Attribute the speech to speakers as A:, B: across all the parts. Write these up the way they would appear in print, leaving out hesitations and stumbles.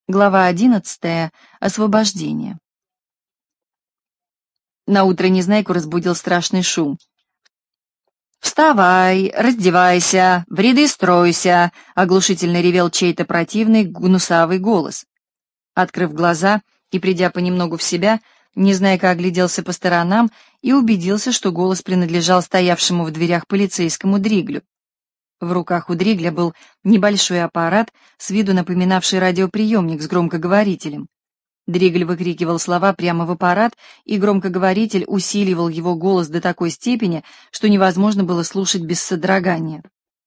A: Глава 11. Освобождение. Наутро Незнайку разбудил страшный шум. «Вставай, раздевайся, в ряды стройся!» — оглушительно ревел чей-то противный гнусавый голос. Открыв глаза и придя понемногу в себя, Незнайка огляделся по сторонам и убедился, что голос принадлежал стоявшему в дверях полицейскому Дриглю. В руках у Дригля был небольшой аппарат, с виду напоминавший радиоприемник с громкоговорителем. Дригль выкрикивал слова прямо в аппарат, и громкоговоритель усиливал его голос до такой степени, что невозможно было слушать без содрогания.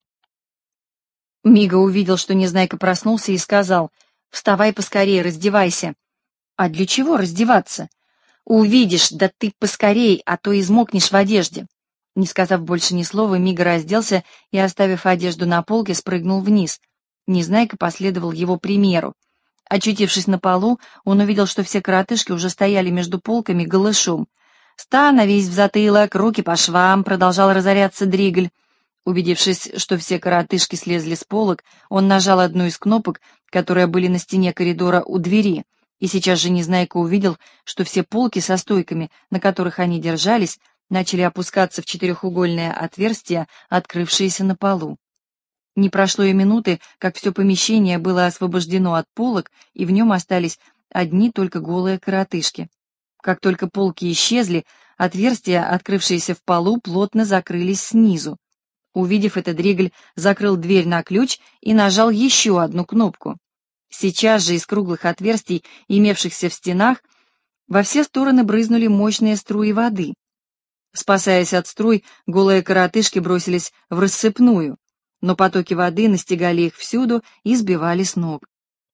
A: Мига увидел, что Незнайка проснулся, и сказал: «Вставай поскорее, раздевайся». «А для чего раздеваться?» «Увидишь, да ты поскорей, а то измокнешь в одежде». Не сказав больше ни слова, Мига разделся и, оставив одежду на полке, спрыгнул вниз. Незнайка последовал его примеру. Очутившись на полу, он увидел, что все коротышки уже стояли между полками голышом. «Становись в затылок, руки по швам», — продолжал разоряться Дригль. Убедившись, что все коротышки слезли с полок, он нажал одну из кнопок, которые были на стене коридора у двери, и сейчас же Незнайка увидел, что все полки со стойками, на которых они держались, начали опускаться в четырехугольное отверстие, открывшееся на полу. Не прошло и минуты, как все помещение было освобождено от полок, и в нем остались одни только голые коротышки. Как только полки исчезли, отверстия, открывшиеся в полу, плотно закрылись снизу. Увидев это, Дригль закрыл дверь на ключ и нажал еще одну кнопку. Сейчас же из круглых отверстий, имевшихся в стенах, во все стороны брызнули мощные струи воды. Спасаясь от струй, голые коротышки бросились в рассыпную, но потоки воды настигали их всюду и сбивали с ног.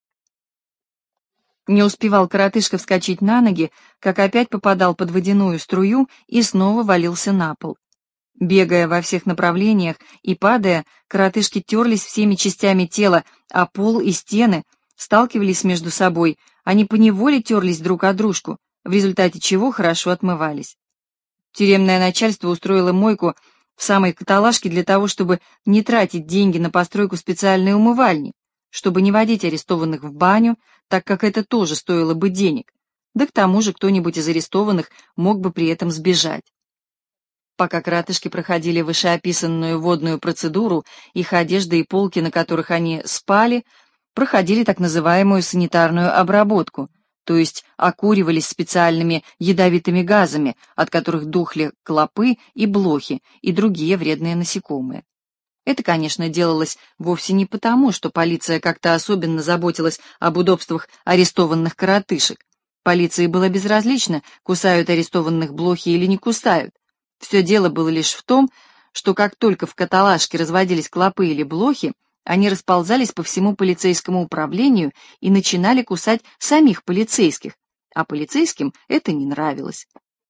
A: Не успевал коротышка вскочить на ноги, как опять попадал под водяную струю и снова валился на пол. Бегая во всех направлениях и падая, коротышки терлись всеми частями тела, а пол и стены сталкивались между собой, они поневоле терлись друг о дружку, в результате чего хорошо отмывались. Тюремное начальство устроило мойку в самой каталажке для того, чтобы не тратить деньги на постройку специальной умывальни, чтобы не водить арестованных в баню, так как это тоже стоило бы денег, да к тому же кто-нибудь из арестованных мог бы при этом сбежать. Пока коротышки проходили вышеописанную водную процедуру, их одежда и полки, на которых они спали, проходили так называемую санитарную обработку, то есть окуривались специальными ядовитыми газами, от которых дохли клопы и блохи и другие вредные насекомые. Это, конечно, делалось вовсе не потому, что полиция как-то особенно заботилась об удобствах арестованных коротышек. Полиции было безразлично, кусают арестованных блохи или не кусают. Все дело было лишь в том, что как только в каталажке разводились клопы или блохи, они расползались по всему полицейскому управлению и начинали кусать самих полицейских, а полицейским это не нравилось.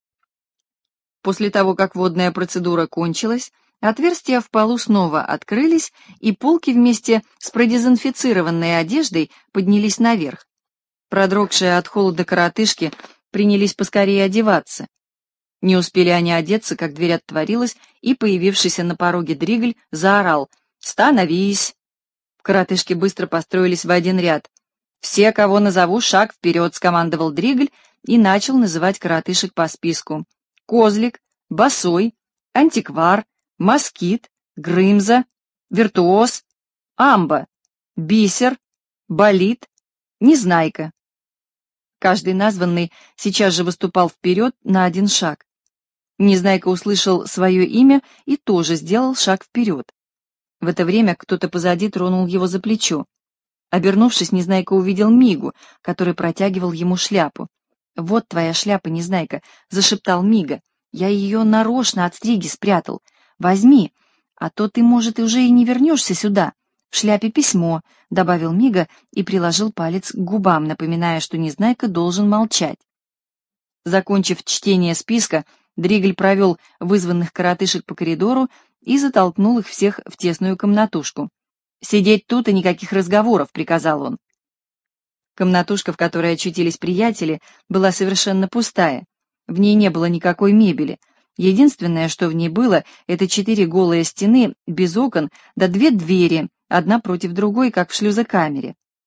A: После того, как водная процедура кончилась, отверстия в полу снова открылись, и полки вместе с продезинфицированной одеждой поднялись наверх. Продрогшие от холода коротышки принялись поскорее одеваться. Не успели они одеться, как дверь отворилась, и появившийся на пороге Дригль заорал: «Становись!». Коротышки быстро построились в один ряд. «Все, кого назову, шаг вперед!» — скомандовал Дригль и начал называть коротышек по списку: Козлик, Босой, Антиквар, Москит, Грымза, Виртуоз, Амба, Бисер, Болит, Незнайка. Каждый названный сейчас же выступал вперед на один шаг. Незнайка услышал свое имя и тоже сделал шаг вперед. В это время кто-то позади тронул его за плечо. Обернувшись, Незнайка увидел Мигу, который протягивал ему шляпу. «Вот твоя шляпа, Незнайка», — зашептал Мига. «Я ее нарочно от стриги спрятал. Возьми, а то ты, может, уже и не вернешься сюда. В шляпе письмо», — добавил Мига и приложил палец к губам, напоминая, что Незнайка должен молчать. Закончив чтение списка, Дригль провел вызванных коротышек по коридору и затолкнул их всех в тесную комнатушку. «Сидеть тут и никаких разговоров», — приказал он. Комнатушка, в которой очутились приятели, была совершенно пустая. В ней не было никакой мебели. Единственное, что в ней было, это 4 голые стены без окон, да 2 двери, одна против другой, как в шлюзокамере.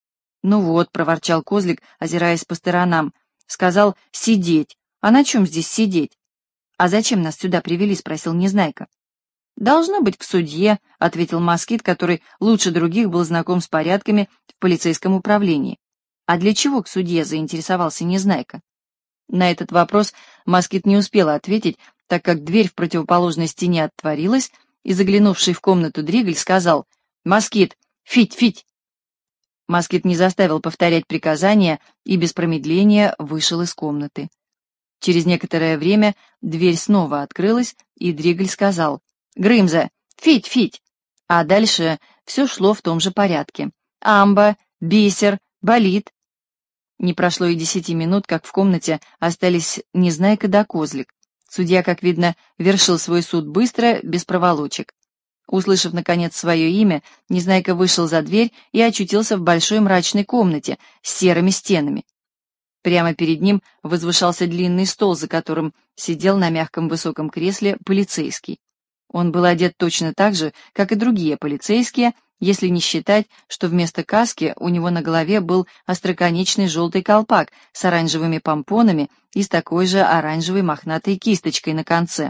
A: «Ну вот», — проворчал Козлик, озираясь по сторонам, — сказал «сидеть». «А на чем здесь сидеть?» «А зачем нас сюда привели?» — спросил Незнайка. «Должно быть, к судье», — ответил Москит, который лучше других был знаком с порядками в полицейском управлении. «А для чего к судье?» — заинтересовался Незнайка. На этот вопрос Москит не успела ответить, так как дверь в противоположной стене отворилась, и заглянувший в комнату Дригль сказал: «Москит, фить, фить!» Москит не заставил повторять приказания и без промедления вышел из комнаты. Через некоторое время дверь снова открылась, и Дригль сказал: «Грымза, фить, фить!» А дальше все шло в том же порядке. «Амба, бисер, болит». Не прошло и 10 минут, как в комнате остались Незнайка да Козлик. Судья, как видно, вершил свой суд быстро, без проволочек. Услышав, наконец, свое имя, Незнайка вышел за дверь и очутился в большой мрачной комнате с серыми стенами. Прямо перед ним возвышался длинный стол, за которым сидел на мягком высоком кресле полицейский. Он был одет точно так же, как и другие полицейские, если не считать, что вместо каски у него на голове был остроконечный желтый колпак с оранжевыми помпонами и с такой же оранжевой мохнатой кисточкой на конце.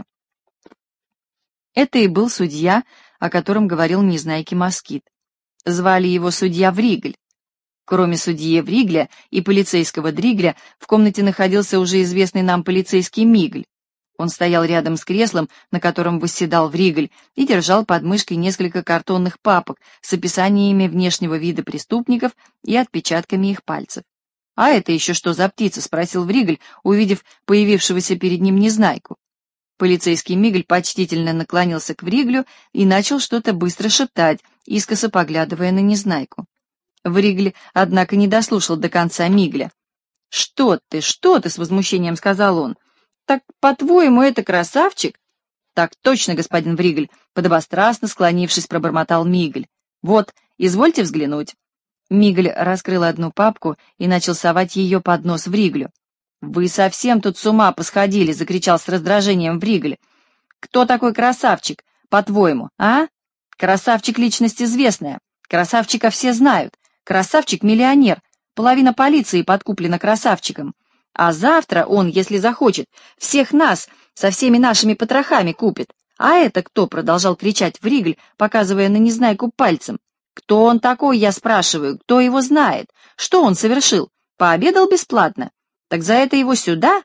A: Это и был судья, о котором говорил Незнайке Москит. Звали его судья Вригль. Кроме судьи Вригля и полицейского Дригля, в комнате находился уже известный нам полицейский Мигль. Он стоял рядом с креслом, на котором восседал Вригль, и держал под мышкой несколько картонных папок с описаниями внешнего вида преступников и отпечатками их пальцев. «А это еще что за птица?» — спросил Вригль, увидев появившегося перед ним Незнайку. Полицейский Мигль почтительно наклонился к Вриглю и начал что-то быстро шептать, искоса поглядывая на Незнайку. Вригль, однако, не дослушал до конца Мигля. Что ты?» — с возмущением сказал он. «Так, по-твоему, это красавчик?» «Так точно, господин Вригль», — подобострастно склонившись, пробормотал Мигль. «Вот, извольте взглянуть». Мигль раскрыл одну папку и начал совать ее под нос Вриглю. «Вы совсем тут с ума посходили!» — закричал с раздражением Вригль. «Кто такой красавчик, по-твоему, а? Красавчик — личность известная. Красавчика все знают. Красавчик-миллионер. Половина полиции подкуплена красавчиком. А завтра он, если захочет, всех нас со всеми нашими потрохами купит. А это кто?» — продолжал кричать Вригль, показывая на Незнайку пальцем. «Кто он такой, я спрашиваю? Кто его знает? Что он совершил? Пообедал бесплатно? Так за это его сюда?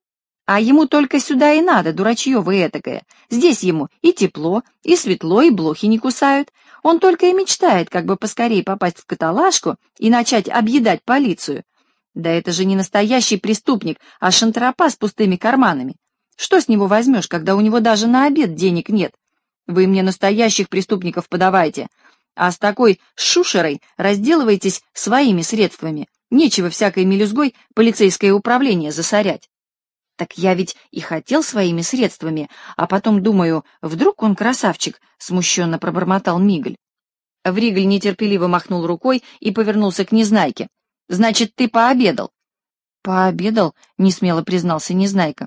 A: А ему только сюда и надо, дурачье вы этакое. Здесь ему и тепло, и светло, и блохи не кусают. Он только и мечтает, как бы поскорее попасть в каталажку и начать объедать полицию. Да это же не настоящий преступник, а шантропа с пустыми карманами. Что с него возьмешь, когда у него даже на обед денег нет? Вы мне настоящих преступников подавайте, а с такой шушерой разделывайтесь своими средствами. Нечего всякой мелюзгой полицейское управление засорять». «Так я ведь и хотел своими средствами, а потом думаю, вдруг он красавчик», — смущенно пробормотал Мигль. Вригль нетерпеливо махнул рукой и повернулся к Незнайке. «Значит, ты пообедал?» «Пообедал», — несмело признался Незнайка.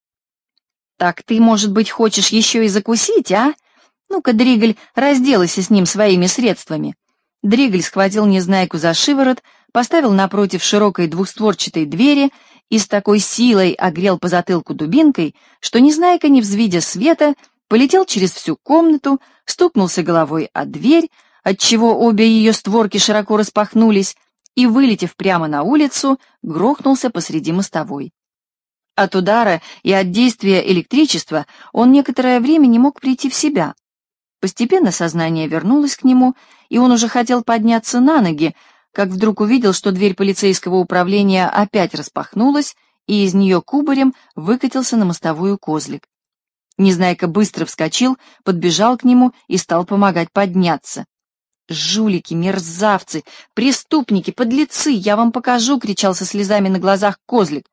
A: «Так ты, может быть, хочешь еще и закусить, а? Ну-ка, Дригль, разделайся с ним своими средствами». Дригль схватил Незнайку за шиворот, поставил напротив широкой двухстворчатой двери и с такой силой огрел по затылку дубинкой, что Незнайка, не взвидя света, полетел через всю комнату, стукнулся головой о дверь, отчего обе ее створки широко распахнулись, и, вылетев прямо на улицу, грохнулся посреди мостовой. От удара и от действия электричества он некоторое время не мог прийти в себя. Постепенно сознание вернулось к нему, и он уже хотел подняться на ноги, как вдруг увидел, что дверь полицейского управления опять распахнулась, и из нее кубарем выкатился на мостовую Козлик. Незнайка быстро вскочил, подбежал к нему и стал помогать подняться. «Жулики, мерзавцы, преступники, подлецы, я вам покажу!» — кричал со слезами на глазах Козлик.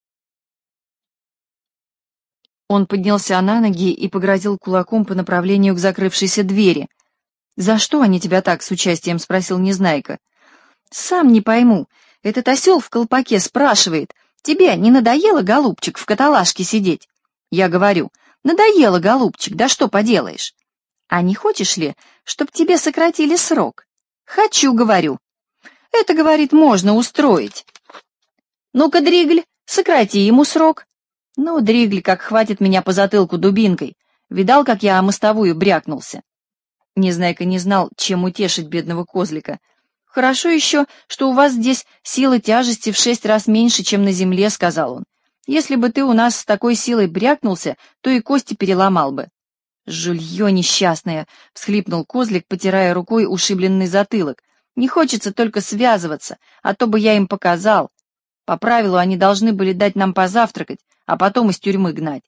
A: Он поднялся на ноги и погрозил кулаком по направлению к закрывшейся двери. «За что они тебя так?» — с участием спросил Незнайка. «Сам не пойму. Этот осел в колпаке спрашивает, тебе не надоело, голубчик, в каталажке сидеть?» Я говорю, «Надоело, голубчик, да что поделаешь?» «А не хочешь ли, чтоб тебе сократили срок?» «Хочу», — говорю. Это, говорит, можно устроить. Ну-ка, Дригль, сократи ему срок. Ну, Дригль, как хватит меня по затылку дубинкой. Видал, как я о мостовую брякнулся? Незнайка не знал, чем утешить бедного козлика. «Хорошо еще, что у вас здесь сила тяжести в 6 раз меньше, чем на земле», — сказал он. «Если бы ты у нас с такой силой брякнулся, то и кости переломал бы». «Жулье несчастное!» — всхлипнул козлик, потирая рукой ушибленный затылок. «Не хочется только связываться, а то бы я им показал. По правилу они должны были дать нам позавтракать, а потом из тюрьмы гнать».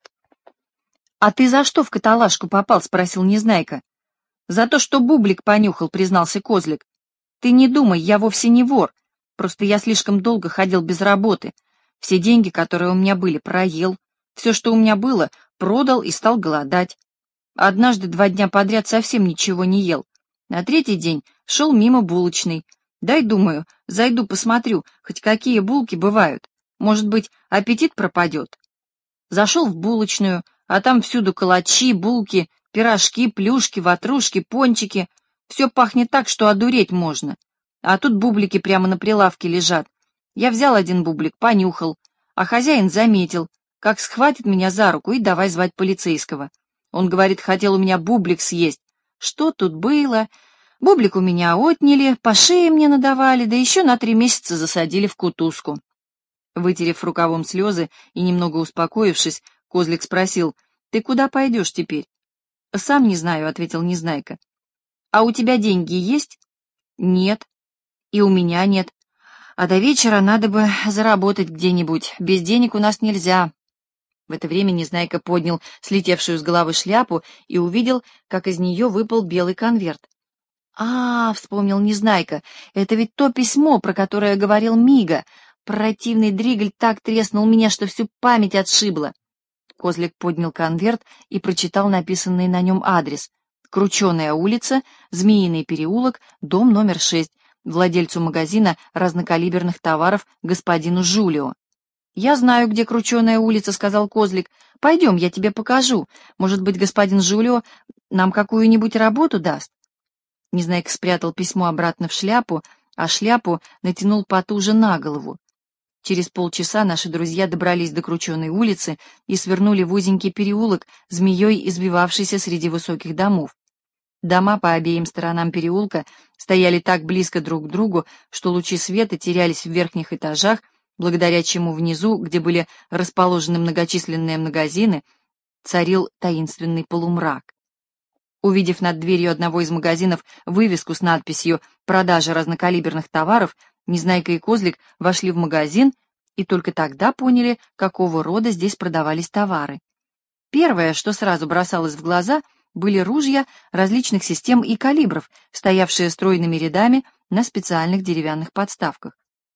A: «А ты за что в каталажку попал?» — спросил Незнайка. «За то, что бублик понюхал», — признался козлик. «Ты не думай, я вовсе не вор. Просто я слишком долго ходил без работы. Все деньги, которые у меня были, проел. Все, что у меня было, продал и стал голодать. Однажды 2 дня подряд совсем ничего не ел. На 3-й день шел мимо булочной. Дай, думаю, зайду посмотрю, хоть какие булки бывают. Может быть, аппетит пропадет». Зашел в булочную, а там всюду калачи, булки, пирожки, плюшки, ватрушки, пончики. Все пахнет так, что одуреть можно. А тут бублики прямо на прилавке лежат. Я взял один бублик, понюхал, а хозяин заметил, как схватит меня за руку и давай звать полицейского. Он говорит, хотел у меня бублик съесть. Что тут было? Бублик у меня отняли, по шее мне надавали, да еще на 3 месяца засадили в кутузку. Вытерев рукавом слезы и немного успокоившись, козлик спросил, «Ты куда пойдешь теперь?» «Сам не знаю», — ответил Незнайка. «А у тебя деньги есть?» «Нет». «И у меня нет. А до вечера надо бы заработать где-нибудь. Без денег у нас нельзя». В это время Незнайка поднял слетевшую с головы шляпу и увидел, как из нее выпал белый конверт. «А, — вспомнил Незнайка, — это ведь то письмо, про которое говорил Мига. Противный Дригль так треснул меня, что всю память отшибло». Козлик поднял конверт и прочитал написанный на нем адрес. Крученая улица, Змеиный переулок, дом номер 6, владельцу магазина разнокалиберных товаров господину Жулио. «Я знаю, где Крученая улица», — сказал Козлик. «Пойдем, я тебе покажу. Может быть, господин Жулио нам какую-нибудь работу даст?» Незнайка спрятал письмо обратно в шляпу, а шляпу натянул потуже на голову. Через полчаса наши друзья добрались до Крученой улицы и свернули в узенький переулок, змеей избивавшийся среди высоких домов. Дома по обеим сторонам переулка стояли так близко друг к другу, что лучи света терялись в верхних этажах, благодаря чему внизу, где были расположены многочисленные магазины, царил таинственный полумрак. Увидев над дверью одного из магазинов вывеску с надписью «Продажа разнокалиберных товаров», Незнайка и Козлик вошли в магазин и только тогда поняли, какого рода здесь продавались товары. Первое, что сразу бросалось в глаза, были ружья различных систем и калибров, стоявшие стройными рядами на специальных деревянных подставках.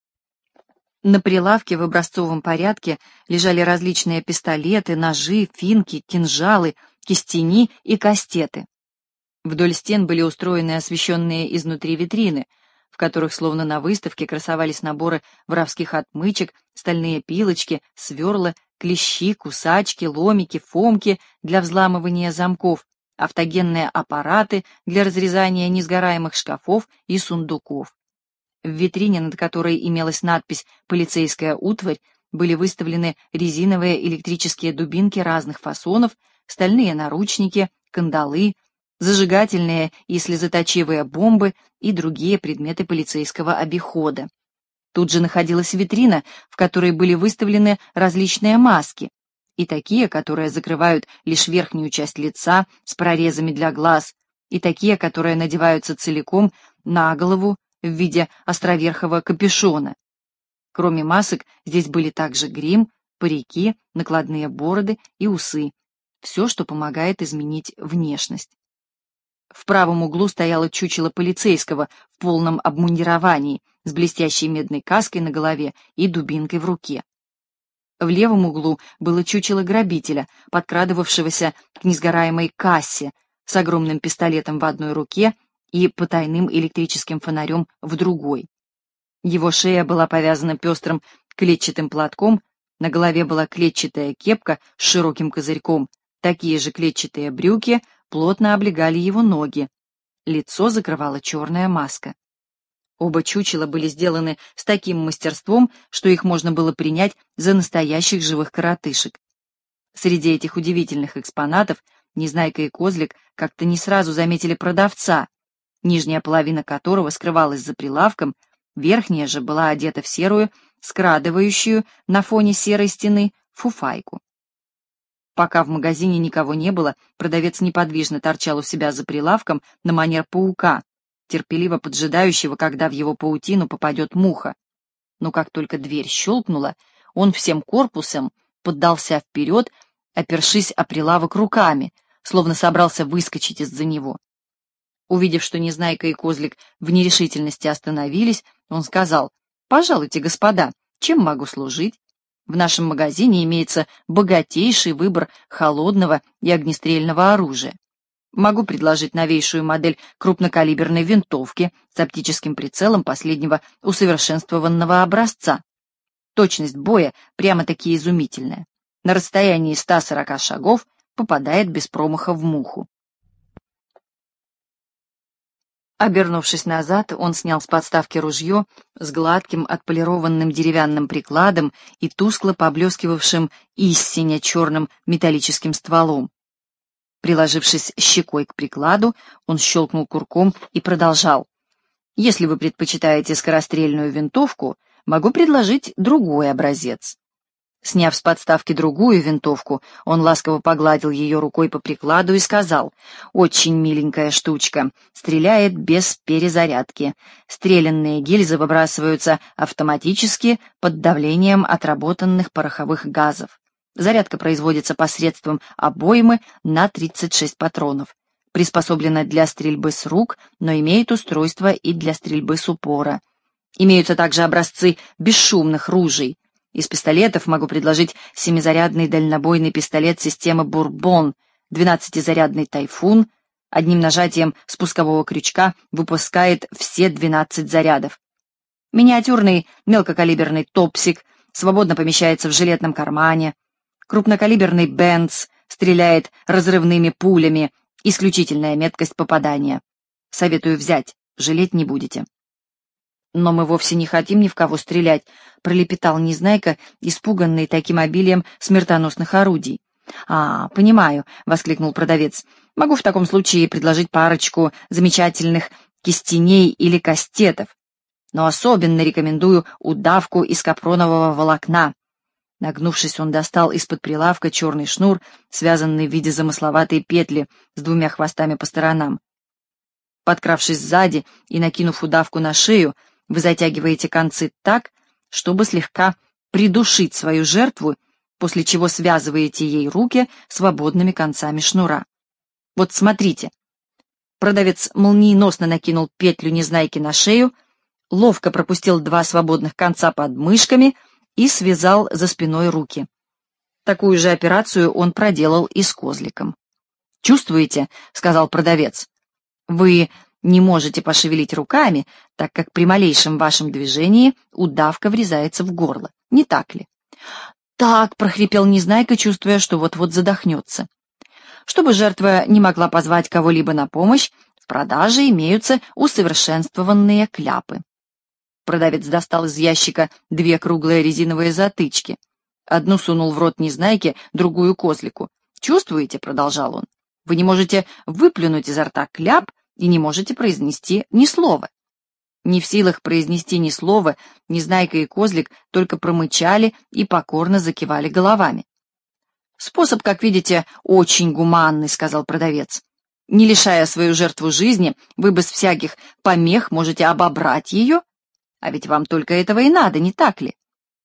A: На прилавке в образцовом порядке лежали различные пистолеты, ножи, финки, кинжалы, кистени и кастеты. Вдоль стен были устроены освещенные изнутри витрины, в которых словно на выставке красовались наборы воровских отмычек, стальные пилочки, сверла, клещи, кусачки, ломики, фомки для взламывания замков, автогенные аппараты для разрезания несгораемых шкафов и сундуков. В витрине, над которой имелась надпись «Полицейская утварь», были выставлены резиновые электрические дубинки разных фасонов, стальные наручники, кандалы, зажигательные и слезоточивые бомбы и другие предметы полицейского обихода. Тут же находилась витрина, в которой были выставлены различные маски, и такие, которые закрывают лишь верхнюю часть лица с прорезами для глаз, и такие, которые надеваются целиком на голову в виде островерхого капюшона. Кроме масок, здесь были также грим, парики, накладные бороды и усы. Все, что помогает изменить внешность. В правом углу стояло чучело полицейского в полном обмундировании, с блестящей медной каской на голове и дубинкой в руке. В левом углу было чучело грабителя, подкрадывавшегося к несгораемой кассе, с огромным пистолетом в одной руке и потайным электрическим фонарем в другой. Его шея была повязана пестрым клетчатым платком, на голове была клетчатая кепка с широким козырьком, такие же клетчатые брюки плотно облегали его ноги. Лицо закрывала черная маска. Оба чучела были сделаны с таким мастерством, что их можно было принять за настоящих живых коротышек. Среди этих удивительных экспонатов Незнайка и Козлик как-то не сразу заметили продавца, нижняя половина которого скрывалась за прилавком, верхняя же была одета в серую, скрадывающую на фоне серой стены фуфайку. Пока в магазине никого не было, продавец неподвижно торчал у себя за прилавком на манер паука, терпеливо поджидающего, когда в его паутину попадет муха. Но как только дверь щелкнула, он всем корпусом поддался вперед, опершись о прилавок руками, словно собрался выскочить из-за него. Увидев, что Незнайка и Козлик в нерешительности остановились, он сказал: «Пожалуйте, господа, чем могу служить? В нашем магазине имеется богатейший выбор холодного и огнестрельного оружия. Могу предложить новейшую модель крупнокалиберной винтовки с оптическим прицелом последнего усовершенствованного образца. Точность боя прямо-таки изумительная. На расстоянии 140 шагов попадает без промаха в муху». Обернувшись назад, он снял с подставки ружье с гладким отполированным деревянным прикладом и тускло поблескивавшим истинно черным металлическим стволом. Приложившись щекой к прикладу, он щелкнул курком и продолжал: «Если вы предпочитаете скорострельную винтовку, могу предложить другой образец». Сняв с подставки другую винтовку, он ласково погладил ее рукой по прикладу и сказал: «Очень миленькая штучка, стреляет без перезарядки. Стрелянные гильзы выбрасываются автоматически под давлением отработанных пороховых газов. Зарядка производится посредством обоймы на 36 патронов. Приспособлена для стрельбы с рук, но имеет устройство и для стрельбы с упора. Имеются также образцы бесшумных ружей. Из пистолетов могу предложить 7-зарядный дальнобойный пистолет системы «Бурбон», 12-зарядный «Тайфун». Одним нажатием спускового крючка выпускает все 12 зарядов. Миниатюрный мелкокалиберный «Топсик» свободно помещается в жилетном кармане. Крупнокалиберный «Бенц» стреляет разрывными пулями, исключительная меткость попадания. Советую взять, жалеть не будете. «Но мы вовсе не хотим ни в кого стрелять», — пролепетал Незнайка, испуганный таким обилием смертоносных орудий. Понимаю», — воскликнул продавец. «Могу в таком случае предложить парочку замечательных кистеней или кастетов, но особенно рекомендую удавку из капронового волокна». Нагнувшись, он достал из-под прилавка черный шнур, связанный в виде замысловатой петли с 2 хвостами по сторонам. Подкравшись сзади и накинув удавку на шею, вы затягиваете концы так, чтобы слегка придушить свою жертву, после чего связываете ей руки свободными концами шнура. Вот смотрите. Продавец молниеносно накинул петлю Незнайки на шею, ловко пропустил 2 свободных конца под мышками и связал за спиной руки. Такую же операцию он проделал и с Козликом. «Чувствуете?» — сказал продавец. «Вы не можете пошевелить руками, так как при малейшем вашем движении удавка врезается в горло. Не так ли?» «Так», — прохрипел Незнайка, чувствуя, что вот-вот задохнется. Чтобы жертва не могла позвать кого-либо на помощь, в продаже имеются усовершенствованные кляпы. Продавец достал из ящика 2 круглые резиновые затычки. Одну сунул в рот Незнайке, другую — Козлику. «Чувствуете?» — продолжал он. «Вы не можете выплюнуть изо рта кляп и не можете произнести ни слова». Не в силах произнести ни слова, Незнайка и Козлик только промычали и покорно закивали головами. «Способ, как видите, очень гуманный», — сказал продавец. «Не лишая свою жертву жизни, вы без всяких помех можете обобрать ее, а ведь вам только этого и надо, не так ли?»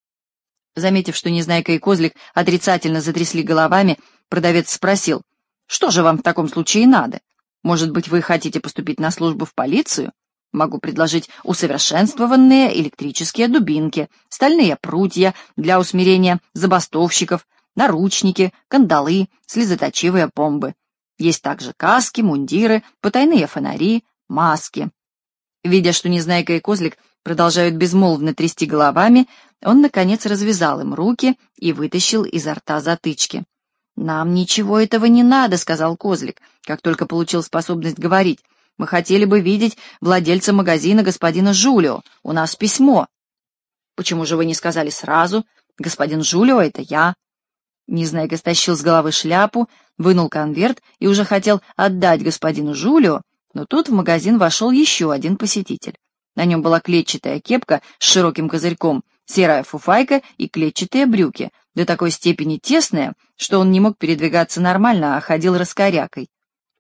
A: Заметив, что Незнайка и Козлик отрицательно затрясли головами, продавец спросил: «Что же вам в таком случае надо? Может быть, вы хотите поступить на службу в полицию? Могу предложить усовершенствованные электрические дубинки, стальные прутья для усмирения забастовщиков, наручники, кандалы, слезоточивые бомбы. Есть также каски, мундиры, потайные фонари, маски». Видя, что Незнайка и Козлик продолжают безмолвно трясти головами, он, наконец, развязал им руки и вытащил изо рта затычки. «Нам ничего этого не надо», — сказал Козлик, как только получил способность говорить. Мы хотели бы видеть владельца магазина господина Жулио. У нас письмо». «Почему же вы не сказали сразу? Господин Жулио — это я». Незнайка стащил с головы шляпу, вынул конверт и уже хотел отдать господину Жулио, но тут в магазин вошел еще один посетитель. На нем была клетчатая кепка с широким козырьком, серая фуфайка и клетчатые брюки, до такой степени тесные, что он не мог передвигаться нормально, а ходил раскорякой.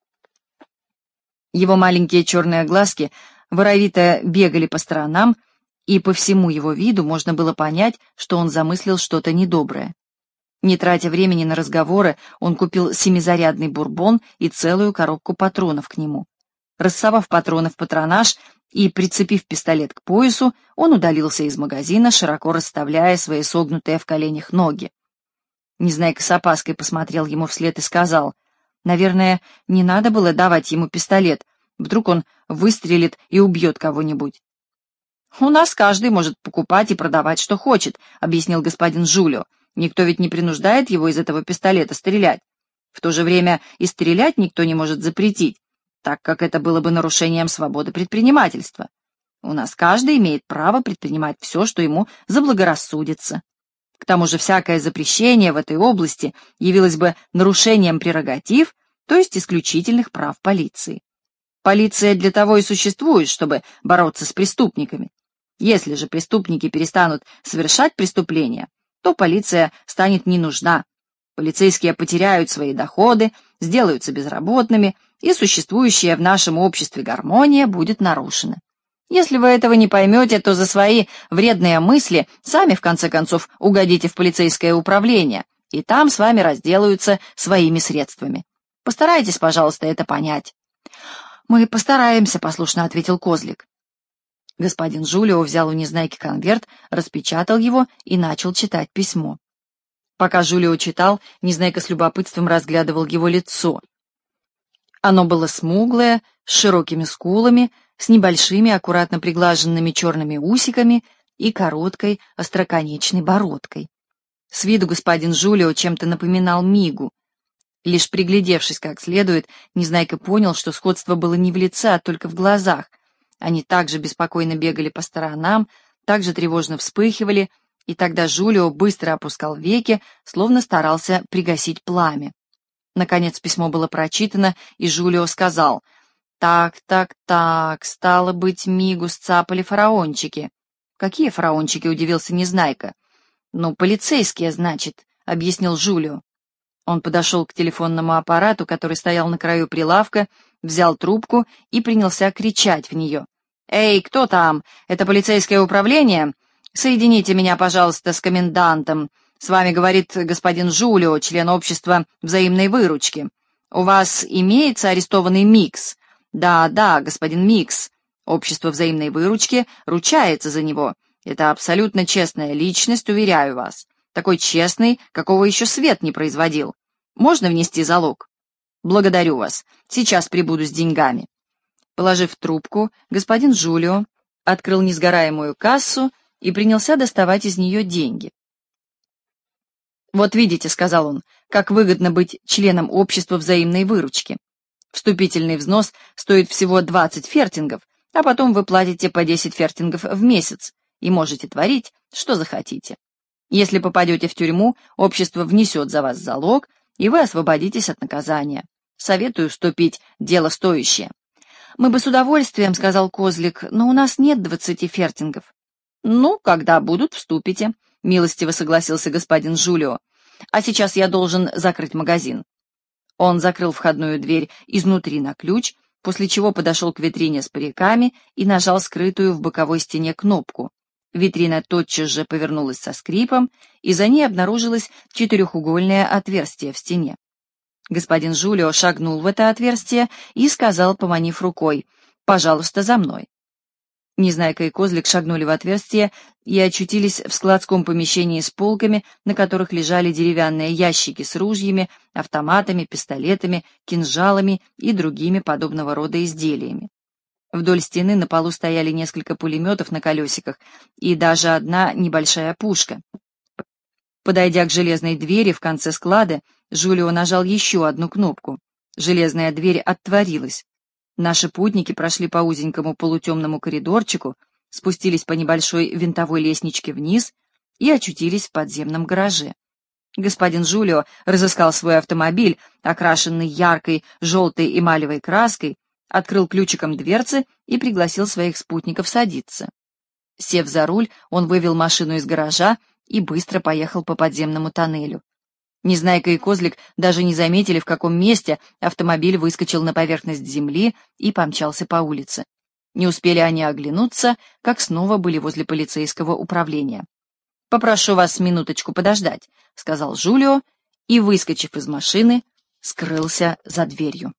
A: Его маленькие черные глазки воровито бегали по сторонам, и по всему его виду можно было понять, что он замыслил что-то недоброе. Не тратя времени на разговоры, он купил 7-зарядный бурбон и целую коробку патронов к нему. Рассовав патроны в патронаж и прицепив пистолет к поясу, он удалился из магазина, широко расставляя свои согнутые в коленях ноги. Незнайка с опаской посмотрел ему вслед и сказал: «Наверное, не надо было давать ему пистолет, вдруг он выстрелит и убьет кого-нибудь». «У нас каждый может покупать и продавать, что хочет», — объяснил господин Жулио. «Никто ведь не принуждает его из этого пистолета стрелять. В то же время и стрелять никто не может запретить, так как это было бы нарушением свободы предпринимательства. У нас каждый имеет право предпринимать все, что ему заблагорассудится. К тому же всякое запрещение в этой области явилось бы нарушением прерогатив, то есть исключительных прав полиции. Полиция для того и существует, чтобы бороться с преступниками. Если же преступники перестанут совершать преступления, то полиция станет не нужна. Полицейские потеряют свои доходы, сделаются безработными, и существующая в нашем обществе гармония будет нарушена. Если вы этого не поймете, то за свои вредные мысли сами, в конце концов, угодите в полицейское управление, и там с вами разделаются своими средствами. Постарайтесь, пожалуйста, это понять». «Мы постараемся», — послушно ответил Козлик. Господин Жулио взял у Незнайки конверт, распечатал его и начал читать письмо. Пока Жулио читал, Незнайка с любопытством разглядывал его лицо. Оно было смуглое, с широкими скулами, с небольшими, аккуратно приглаженными черными усиками и короткой, остроконечной бородкой. С виду господин Жулио чем-то напоминал Мигу. Лишь приглядевшись как следует, Незнайка понял, что сходство было не в лице, а только в глазах. Они также беспокойно бегали по сторонам, также тревожно вспыхивали, и тогда Жулио быстро опускал веки, словно старался пригасить пламя. Наконец письмо было прочитано, и Жулио сказал: «Так, стало быть, Мигу сцапали фараончики». «Какие фараончики?» — удивился Незнайка. «Ну, полицейские, значит», — объяснил Жулио. Он подошел к телефонному аппарату, который стоял на краю прилавка, взял трубку и принялся кричать в нее. «Эй, кто там? Это полицейское управление? Соедините меня, пожалуйста, с комендантом. С вами говорит господин Жулио, член общества взаимной выручки. У вас имеется арестованный Микс?» «Да, господин Микс. Общество взаимной выручки ручается за него. Это абсолютно честная личность, уверяю вас. Такой честный, какого еще свет не производил. Можно внести залог?» «Благодарю вас. Сейчас прибуду с деньгами». Положив трубку, господин Жулио открыл несгораемую кассу и принялся доставать из нее деньги. «Вот видите, — сказал он, — как выгодно быть членом общества взаимной выручки. Вступительный взнос стоит всего 20 фертингов, а потом вы платите по 10 фертингов в месяц и можете творить, что захотите. Если попадете в тюрьму, общество внесет за вас залог, и вы освободитесь от наказания. Советую вступить, дело стоящее». «Мы бы с удовольствием, — сказал Козлик, — но у нас нет 20 фертингов». «Ну, когда будут, вступите», — милостиво согласился господин Жулио. «А сейчас я должен закрыть магазин». Он закрыл входную дверь изнутри на ключ, после чего подошел к витрине с париками и нажал скрытую в боковой стене кнопку. Витрина тотчас же повернулась со скрипом, и за ней обнаружилось четырехугольное отверстие в стене. Господин Жулио шагнул в это отверстие и сказал, поманив рукой: «Пожалуйста, за мной». Незнайка и Козлик шагнули в отверстие и очутились в складском помещении с полками, на которых лежали деревянные ящики с ружьями, автоматами, пистолетами, кинжалами и другими подобного рода изделиями. Вдоль стены на полу стояли несколько пулеметов на колесиках и даже одна небольшая пушка. Подойдя к железной двери в конце склада, Жулио нажал еще одну кнопку. Железная дверь отворилась. Наши путники прошли по узенькому полутемному коридорчику, спустились по небольшой винтовой лестничке вниз и очутились в подземном гараже. Господин Жулио разыскал свой автомобиль, окрашенный яркой желтой эмалевой краской, открыл ключиком дверцы и пригласил своих спутников садиться. Сев за руль, он вывел машину из гаража и быстро поехал по подземному тоннелю. Незнайка и Козлик даже не заметили, в каком месте автомобиль выскочил на поверхность земли и помчался по улице. Не успели они оглянуться, как снова были возле полицейского управления. «Попрошу вас минуточку подождать», — сказал Жулио и, выскочив из машины, скрылся за дверью.